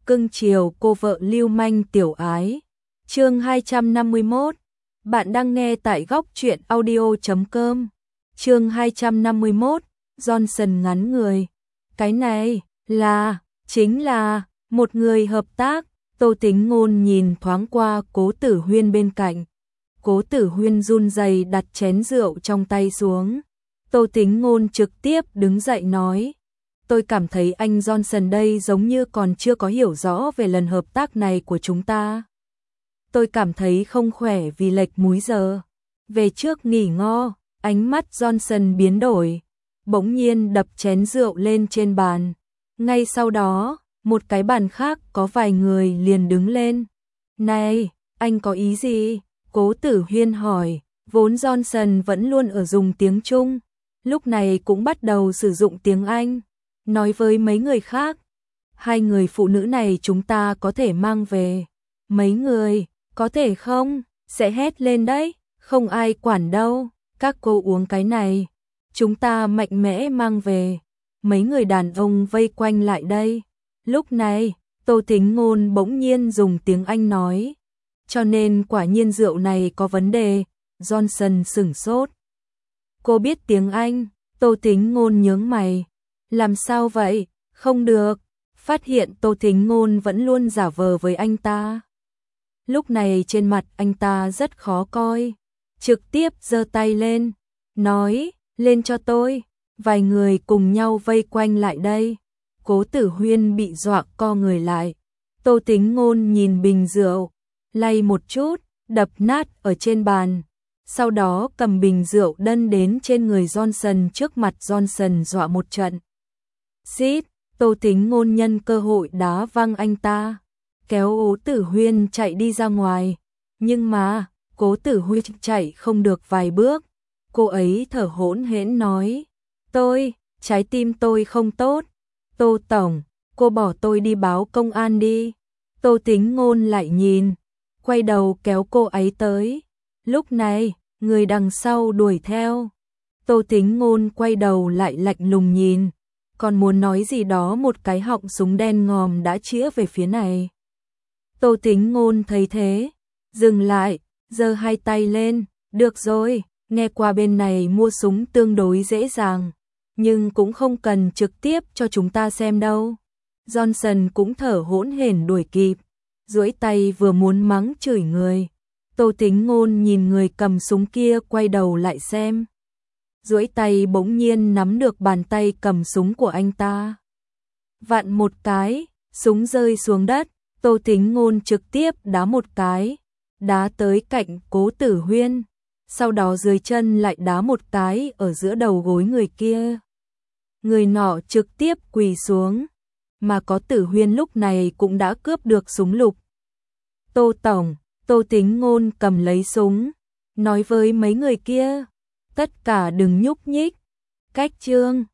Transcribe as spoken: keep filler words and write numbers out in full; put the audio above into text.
cưng chiều cô vợ lưu manh tiểu ái. Chương hai trăm năm mươi mốt. Bạn đang nghe tại góc truyện audio chấm com. Chương hai trăm năm mươi mốt. Johnson ngắn người. Cái này là, chính là một người hợp tác. Tô Tính Ngôn nhìn thoáng qua Cố Tử Huyên bên cạnh. Cố Tử Huyên run rẩy đặt chén rượu trong tay xuống. Tô Tính Ngôn trực tiếp đứng dậy nói: "Tôi cảm thấy anh Johnson đây giống như còn chưa có hiểu rõ về lần hợp tác này của chúng ta. Tôi cảm thấy không khỏe vì lệch múi giờ." Về trước nghỉ ngo, ánh mắt Johnson biến đổi, bỗng nhiên đập chén rượu lên trên bàn. Ngay sau đó, một cái bàn khác có vài người liền đứng lên. "Này, anh có ý gì?" Cố Tử Huyên hỏi. Vốn Johnson vẫn luôn ở dùng tiếng Trung, lúc này cũng bắt đầu sử dụng tiếng Anh, nói với mấy người khác: "Hai người phụ nữ này chúng ta có thể mang về." Mấy người: "Có thể không?" Sẽ hét lên đấy. "Không ai quản đâu, các cô uống cái này, chúng ta mạnh mẽ mang về." Mấy người đàn ông vây quanh lại đây. Lúc này, Tô Tính Ngôn bỗng nhiên dùng tiếng Anh nói: "Cho nên quả nhiên rượu này có vấn đề." Johnson sửng sốt. "Cô biết tiếng Anh?" Tô Tính Ngôn nhướng mày. "Làm sao vậy?" "Không được." Phát hiện Tô Tính Ngôn vẫn luôn giả vờ với anh ta. Lúc này trên mặt anh ta rất khó coi, trực tiếp giơ tay lên, nói: "Lên cho tôi." Vài người cùng nhau vây quanh lại đây. Cố Tử Huyên bị dọa co người lại. Tô Tính Ngôn nhìn bình rượu, lay một chút, đập nát ở trên bàn. Sau đó cầm bình rượu đân đến trên người Johnson, trước mặt Johnson dọa một trận. Xít, Tô Tính Ngôn nhân cơ hội đá văng anh ta, kéo Cố Tử Huyên chạy đi ra ngoài. Nhưng mà, Cố Tử Huyên chạy không được vài bước. Cô ấy thở hổn hển nói: "Tôi, trái tim tôi không tốt. Tô Tổng, cô bỏ tôi đi báo công an đi." Tô Tính Ngôn lại nhìn, quay đầu kéo cô ấy tới. Lúc này, người đằng sau đuổi theo. Tô Tính Ngôn quay đầu lại lạnh lùng nhìn, còn muốn nói gì đó, một cái họng súng đen ngòm đã chĩa về phía này. Tô Tính Ngôn thấy thế, dừng lại, giơ hai tay lên. "Được rồi, nghe qua bên này mua súng tương đối dễ dàng, nhưng cũng không cần trực tiếp cho chúng ta xem đâu." Johnson cũng thở hổn hển đuổi kịp, duỗi tay vừa muốn mắng chửi người. Tô Tính Ngôn nhìn người cầm súng kia quay đầu lại xem, duỗi tay bỗng nhiên nắm được bàn tay cầm súng của anh ta. Vặn một cái, súng rơi xuống đất. Tô Tính Ngôn trực tiếp đá một cái, đá tới cạnh Cố Tử Huyên, sau đó dưới chân lại đá một cái ở giữa đầu gối người kia. Người nọ trực tiếp quỳ xuống, mà Cố Tử Huyên lúc này cũng đã cướp được súng lục. "Tô Tổng." Tô Tính Ngôn cầm lấy súng, nói với mấy người kia: "Tất cả đừng nhúc nhích." Cách chương